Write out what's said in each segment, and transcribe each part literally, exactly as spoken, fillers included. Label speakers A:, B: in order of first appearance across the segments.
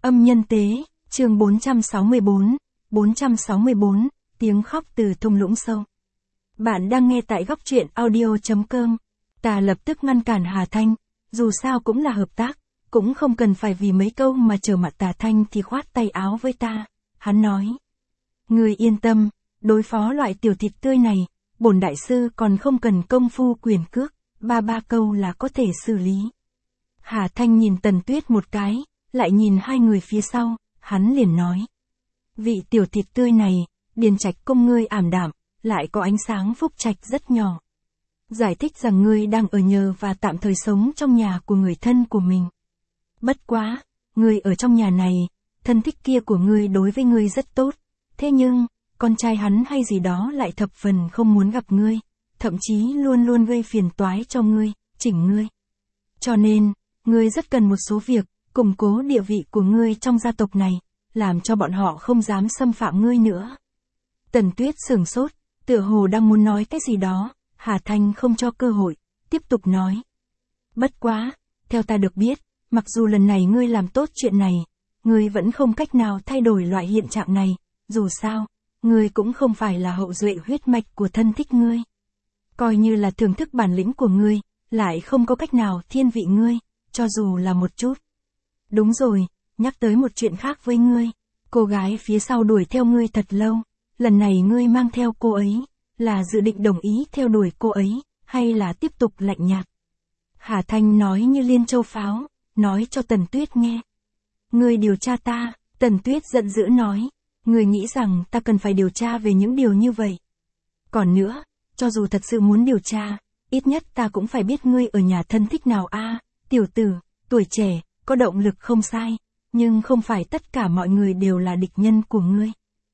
A: Âm nhân tế, chương bốn trăm sáu mươi bốn, bốn trăm sáu mươi bốn, tiếng khóc từ thung lũng sâu. Bạn đang nghe tại góc truyện audio chấm com. Ta lập tức ngăn cản Hà Thanh, dù sao cũng là hợp tác, cũng không cần phải vì mấy câu mà trở mặt Tà Thanh thì khoát tay áo với ta. Hắn nói, ngươi yên tâm, đối phó loại tiểu thịt tươi này, bổn đại sư còn không cần công phu quyền cước, ba ba câu là có thể xử lý. Hà Thanh nhìn Tần Tuyết một cái, lại nhìn hai người phía sau, hắn liền nói. Vị tiểu thịt tươi này, điền trạch công ngươi ảm đạm, lại có ánh sáng phúc trạch rất nhỏ. Giải thích rằng ngươi đang ở nhờ và tạm thời sống trong nhà của người thân của mình. Bất quá, ngươi ở trong nhà này, thân thích kia của ngươi đối với ngươi rất tốt, thế nhưng, con trai hắn hay gì đó lại thập phần không muốn gặp ngươi, thậm chí luôn luôn gây phiền toái cho ngươi, chỉnh ngươi. Cho nên, ngươi rất cần một số việc, củng cố địa vị của ngươi trong gia tộc này, làm cho bọn họ không dám xâm phạm ngươi nữa. Tần Tuyết sửng sốt, tựa hồ đang muốn nói cái gì đó, Hà Thanh không cho cơ hội, tiếp tục nói. Bất quá, theo ta được biết, mặc dù lần này ngươi làm tốt chuyện này, ngươi vẫn không cách nào thay đổi loại hiện trạng này, dù sao, ngươi cũng không phải là hậu duệ huyết mạch của thân thích ngươi. Coi như là thưởng thức bản lĩnh của ngươi, lại không có cách nào thiên vị ngươi, cho dù là một chút. Đúng rồi, nhắc tới một chuyện khác với ngươi, cô gái phía sau đuổi theo ngươi thật lâu, lần này ngươi mang theo cô ấy, là dự định đồng ý theo đuổi cô ấy, hay là tiếp tục lạnh nhạt? Hà Thanh nói như liên châu pháo, nói cho Tần Tuyết nghe. Ngươi điều tra ta, Tần Tuyết giận dữ nói, ngươi nghĩ rằng ta cần phải điều tra về những điều như vậy. Còn nữa, cho dù thật sự muốn điều tra, ít nhất ta cũng phải biết ngươi ở nhà thân thích nào a, tiểu tử, tuổi trẻ, có động lực không sai, nhưng không phải tất cả mọi người đều là địch nhân của ngươi.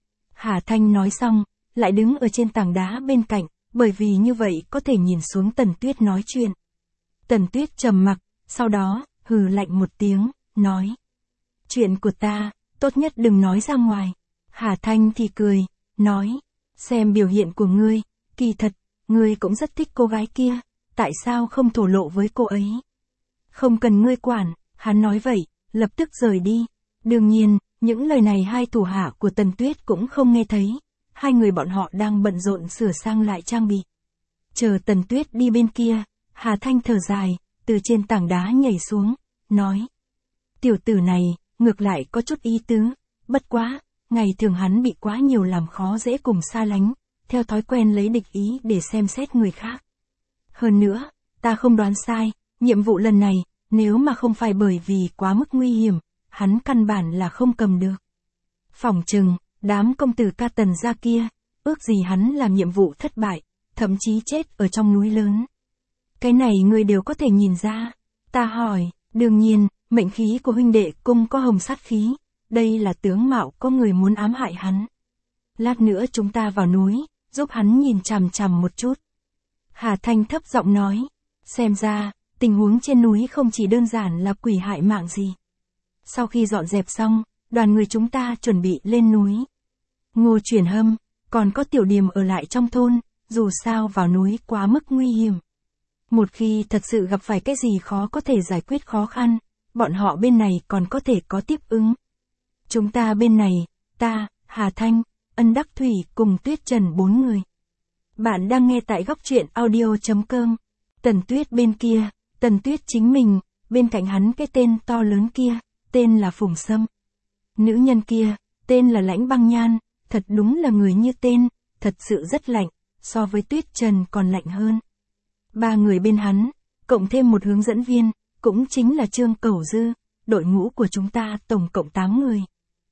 A: Hà Thanh nói xong, lại đứng ở trên tảng đá bên cạnh, bởi vì như vậy có thể nhìn xuống Tần Tuyết nói chuyện. Tần Tuyết trầm mặc, sau đó, hừ lạnh một tiếng, nói. Chuyện của ta, tốt nhất đừng nói ra ngoài. Hà Thanh thì cười, nói, xem biểu hiện của ngươi, kỳ thật, ngươi cũng rất thích cô gái kia, tại sao không thổ lộ với cô ấy? Không cần ngươi quản, hắn nói vậy, lập tức rời đi. Đương nhiên, những lời này hai thủ hạ của Tần Tuyết cũng không nghe thấy, hai người bọn họ đang bận rộn sửa sang lại trang bị. Chờ Tần Tuyết đi bên kia, Hà Thanh thở dài, từ trên tảng đá nhảy xuống, nói. Tiểu tử này, ngược lại có chút ý tứ, bất quá, ngày thường hắn bị quá nhiều làm khó dễ cùng xa lánh, theo thói quen lấy địch ý để xem xét người khác. Hơn nữa, ta không đoán sai, nhiệm vụ lần này, nếu mà không phải bởi vì quá mức nguy hiểm, hắn căn bản là không cầm được. Phỏng chừng, đám công tử ca Tần gia kia, ước gì hắn làm nhiệm vụ thất bại, thậm chí chết ở trong núi lớn. Cái này người đều có thể nhìn ra. Ta hỏi, đương nhiên, mệnh khí của huynh đệ cung có hồng sát khí, đây là tướng mạo có người muốn ám hại hắn. Lát nữa chúng ta vào núi, giúp hắn nhìn chằm chằm một chút. Hà Thanh thấp giọng nói, xem ra, tình huống trên núi không chỉ đơn giản là quỷ hại mạng gì. Sau khi dọn dẹp xong, đoàn người chúng ta chuẩn bị lên núi. Ngô Chuyển Hâm, còn có Tiểu Điềm ở lại trong thôn, dù sao vào núi quá mức nguy hiểm. Một khi thật sự gặp phải cái gì khó có thể giải quyết khó khăn, bọn họ bên này còn có thể có tiếp ứng. Chúng ta bên này, ta, Hà Thanh, Ân Đắc Thủy cùng Tuyết Trần bốn người. Bạn đang nghe tại góc truyện audio chấm com. Tần Tuyết bên kia, Tần Tuyết chính mình, bên cạnh hắn cái tên to lớn kia, tên là Phùng Sâm. Nữ nhân kia, tên là Lãnh Băng Nhan, thật đúng là người như tên, thật sự rất lạnh, so với Tuyết Trần còn lạnh hơn. Ba người bên hắn, cộng thêm một hướng dẫn viên, cũng chính là Trương Cẩu Dư, đội ngũ của chúng ta tổng cộng tám người.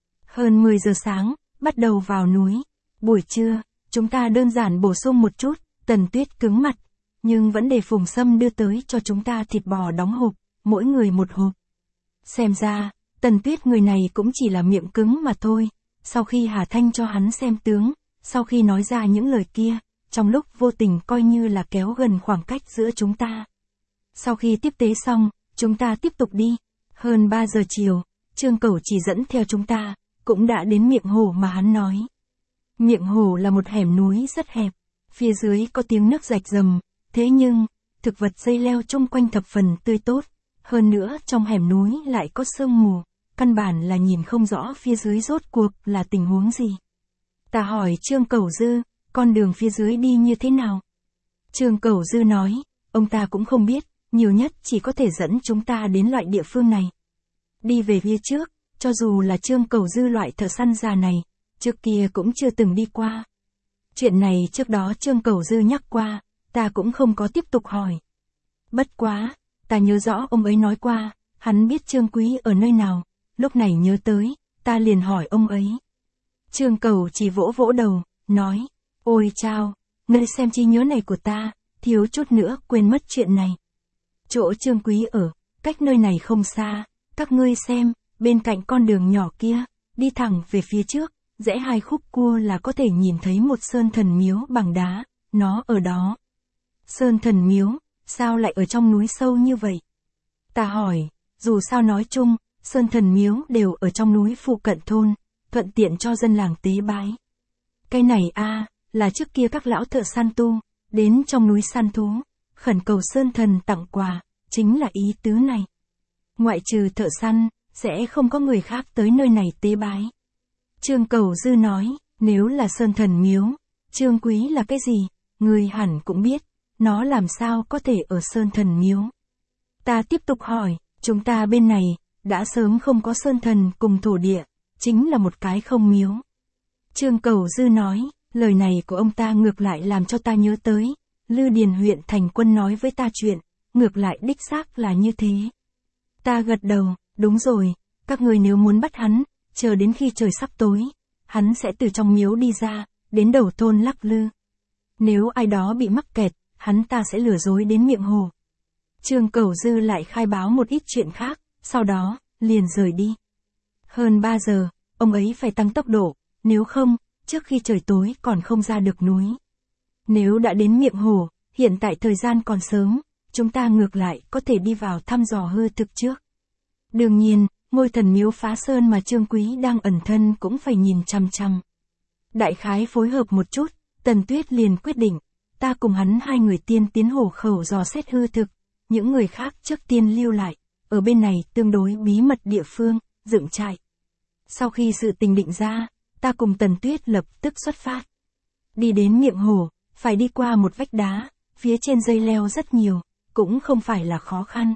A: Hơn mười giờ sáng, bắt đầu vào núi. Buổi trưa, chúng ta đơn giản bổ sung một chút, Tần Tuyết cứng mặt, nhưng vẫn để Phùng Sâm đưa tới cho chúng ta thịt bò đóng hộp, mỗi người một hộp. Xem ra, Tần Tuyết người này cũng chỉ là miệng cứng mà thôi. Sau khi Hà Thanh cho hắn xem tướng, sau khi nói ra những lời kia, trong lúc vô tình coi như là kéo gần khoảng cách giữa chúng ta. Sau khi tiếp tế xong, chúng ta tiếp tục đi. Hơn ba giờ chiều, Trương Cẩu chỉ dẫn theo chúng ta, cũng đã đến miệng hồ mà hắn nói. Miệng hồ là một hẻm núi rất hẹp, phía dưới có tiếng nước rạch rầm, thế nhưng, thực vật dây leo chung quanh thập phần tươi tốt, hơn nữa trong hẻm núi lại có sương mù, căn bản là nhìn không rõ phía dưới rốt cuộc là tình huống gì. Ta hỏi Trương Cẩu Dư, con đường phía dưới đi như thế nào? Trương Cẩu Dư nói, ông ta cũng không biết, nhiều nhất chỉ có thể dẫn chúng ta đến loại địa phương này. Đi về phía trước, cho dù là Trương Cẩu Dư loại thợ săn già này, trước kia cũng chưa từng đi qua. Chuyện này trước đó Trương Cẩu Dư nhắc qua, ta cũng không có tiếp tục hỏi. Bất quá, ta nhớ rõ ông ấy nói qua, hắn biết Trương Quý ở nơi nào, lúc này nhớ tới, ta liền hỏi ông ấy. Trương Cẩu chỉ vỗ vỗ đầu, nói, ôi chao, ngươi xem trí nhớ này của ta, thiếu chút nữa quên mất chuyện này. Chỗ Trương Quý ở, cách nơi này không xa, các ngươi xem, bên cạnh con đường nhỏ kia, đi thẳng về phía trước, rẽ hai khúc cua là có thể nhìn thấy một sơn thần miếu bằng đá, nó ở đó. Sơn thần miếu, sao lại ở trong núi sâu như vậy? Ta hỏi, dù sao nói chung, sơn thần miếu đều ở trong núi phụ cận thôn, thuận tiện cho dân làng tế bái. Cái này a là trước kia các lão thợ săn tu, đến trong núi săn thú, khẩn cầu sơn thần tặng quà, chính là ý tứ này. Ngoại trừ thợ săn, sẽ không có người khác tới nơi này tế bái. Trương Cẩu Dư nói, nếu là sơn thần miếu, Trương Quý là cái gì, người hẳn cũng biết, nó làm sao có thể ở sơn thần miếu. Ta tiếp tục hỏi, chúng ta bên này, đã sớm không có sơn thần cùng thổ địa, chính là một cái không miếu. Trương Cẩu Dư nói, lời này của ông ta ngược lại làm cho ta nhớ tới, Lư Điền huyện Thành Quân nói với ta chuyện, ngược lại đích xác là như thế. Ta gật đầu, đúng rồi, các người nếu muốn bắt hắn, chờ đến khi trời sắp tối, hắn sẽ từ trong miếu đi ra, đến đầu thôn lắc lư. Nếu ai đó bị mắc kẹt, hắn ta sẽ lừa dối đến miệng hồ. Trương Cẩu Dư lại khai báo một ít chuyện khác, sau đó, liền rời đi. Hơn ba giờ, ông ấy phải tăng tốc độ, nếu không, trước khi trời tối còn không ra được núi. Nếu đã đến miệng hồ, hiện tại thời gian còn sớm, chúng ta ngược lại có thể đi vào thăm dò hư thực trước. Đương nhiên, ngôi thần miếu phá sơn mà Trương Quý đang ẩn thân cũng phải nhìn chằm chằm. Đại khái phối hợp một chút, Tần Tuyết liền quyết định, ta cùng hắn hai người tiên tiến hồ khẩu dò xét hư thực, những người khác trước tiên lưu lại, ở bên này tương đối bí mật địa phương, dựng trại. Sau khi sự tình định ra, ta cùng Tần Tuyết lập tức xuất phát. Đi đến miệng hồ, phải đi qua một vách đá, phía trên dây leo rất nhiều, cũng không phải là khó khăn.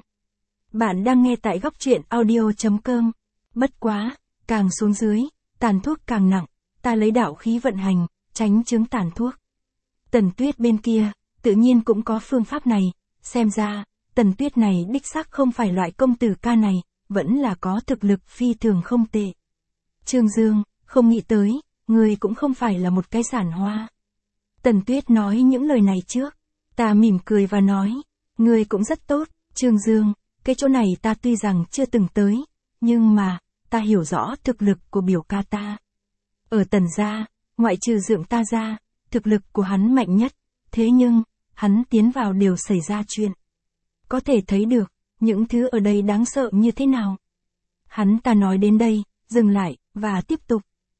A: Bạn đang nghe tại góc truyện audio chấm com. Bất quá, càng xuống dưới, tàn thuốc càng nặng, ta lấy đạo khí vận hành, tránh chứng tàn thuốc. Tần Tuyết bên kia, tự nhiên cũng có phương pháp này, xem ra, Tần Tuyết này đích xác không phải loại công tử ca này, vẫn là có thực lực phi thường không tệ. Trương Dương, không nghĩ tới, người cũng không phải là một cái giản hoa. Tần Tuyết nói những lời này trước, ta mỉm cười và nói, người cũng rất tốt, Trương Dương, cái chỗ này ta tuy rằng chưa từng tới, nhưng mà, ta hiểu rõ thực lực của biểu ca ta. Ở Tần gia, ngoại trừ Dượng ta ra, thực lực của hắn mạnh nhất, thế nhưng, hắn tiến vào đều xảy ra chuyện. Có thể thấy được, những thứ ở đây đáng sợ như thế nào. Hắn ta nói đến đây, dừng lại, và tiếp tục.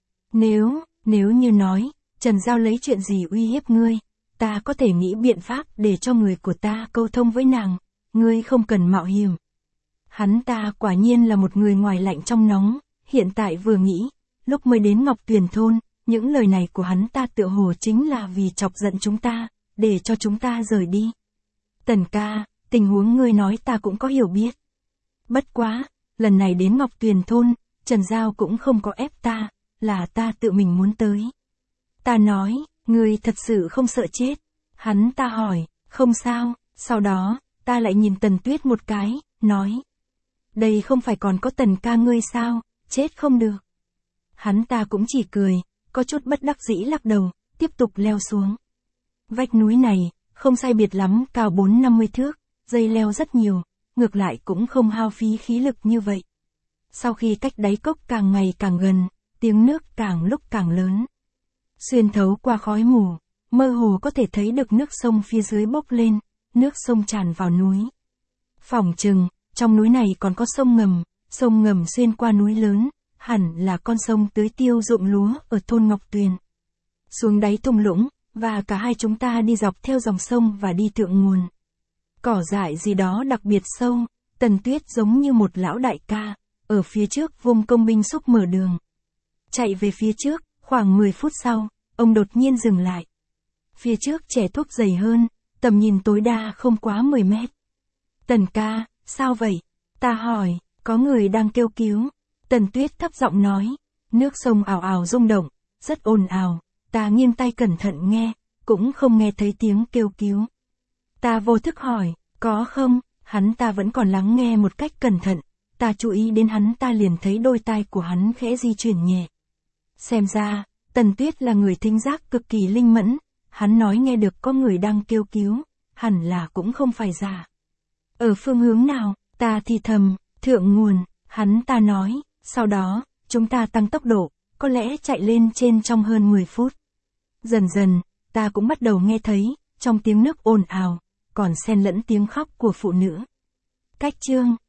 A: Nếu, nếu như nói, Trần Giao lấy chuyện gì uy hiếp ngươi, ta có thể nghĩ biện pháp để cho người của ta câu thông với nàng, ngươi không cần mạo hiểm. Hắn ta quả nhiên là một người ngoài lạnh trong nóng, hiện tại vừa nghĩ, lúc mới đến Ngọc Tuyền thôn, những lời này của hắn ta tựa hồ chính là vì chọc giận chúng ta, để cho chúng ta rời đi. Tần ca, tình huống ngươi nói ta cũng có hiểu biết. Bất quá, lần này đến Ngọc Tuyền thôn, Trần Giao cũng không có ép ta, là ta tự mình muốn tới. Ta nói, ngươi thật sự không sợ chết. Hắn ta hỏi, không sao, sau đó, ta lại nhìn Tần Tuyết một cái, nói. Đây không phải còn có Tần ca ngươi sao, chết không được. Hắn ta cũng chỉ cười, có chút bất đắc dĩ lắc đầu, tiếp tục leo xuống. Vách núi này, không sai biệt lắm, cao bốn năm mươi thước, dây leo rất nhiều, ngược lại cũng không hao phí khí lực như vậy. Sau khi cách đáy cốc càng ngày càng gần, tiếng nước càng lúc càng lớn. Xuyên thấu qua khói mù, mơ hồ có thể thấy được nước sông phía dưới bốc lên, nước sông tràn vào núi. Phỏng chừng, trong núi này còn có sông ngầm, sông ngầm xuyên qua núi lớn, hẳn là con sông tưới tiêu ruộng lúa ở thôn Ngọc Tuyền. Xuống đáy thung lũng, và cả hai chúng ta đi dọc theo dòng sông và đi thượng nguồn. Cỏ dại gì đó đặc biệt sâu, Tần Tuyết giống như một lão đại ca, ở phía trước vùng công binh xúc mở đường. Chạy về phía trước, khoảng mười phút sau, ông đột nhiên dừng lại. Phía trước trẻ thuốc dày hơn, tầm nhìn tối đa không quá mười mét. Tần ca, sao vậy? Ta hỏi, có người đang kêu cứu. Tần Tuyết thấp giọng nói, nước sông ào ào rung động, rất ồn ào. Ta nghiêng tay cẩn thận nghe, cũng không nghe thấy tiếng kêu cứu. Ta vô thức hỏi, có không? Hắn ta vẫn còn lắng nghe một cách cẩn thận. Ta chú ý đến hắn ta liền thấy đôi tai của hắn khẽ di chuyển nhẹ. Xem ra, Tần Tuyết là người thính giác cực kỳ linh mẫn. Hắn nói nghe được có người đang kêu cứu, hẳn là cũng không phải giả. Ở phương hướng nào? Ta thì thầm, thượng nguồn, hắn ta nói. Sau đó, chúng ta tăng tốc độ, có lẽ chạy lên trên trong hơn mười phút. Dần dần, ta cũng bắt đầu nghe thấy, trong tiếng nước ồn ào, còn xen lẫn tiếng khóc của phụ nữ. Cách chương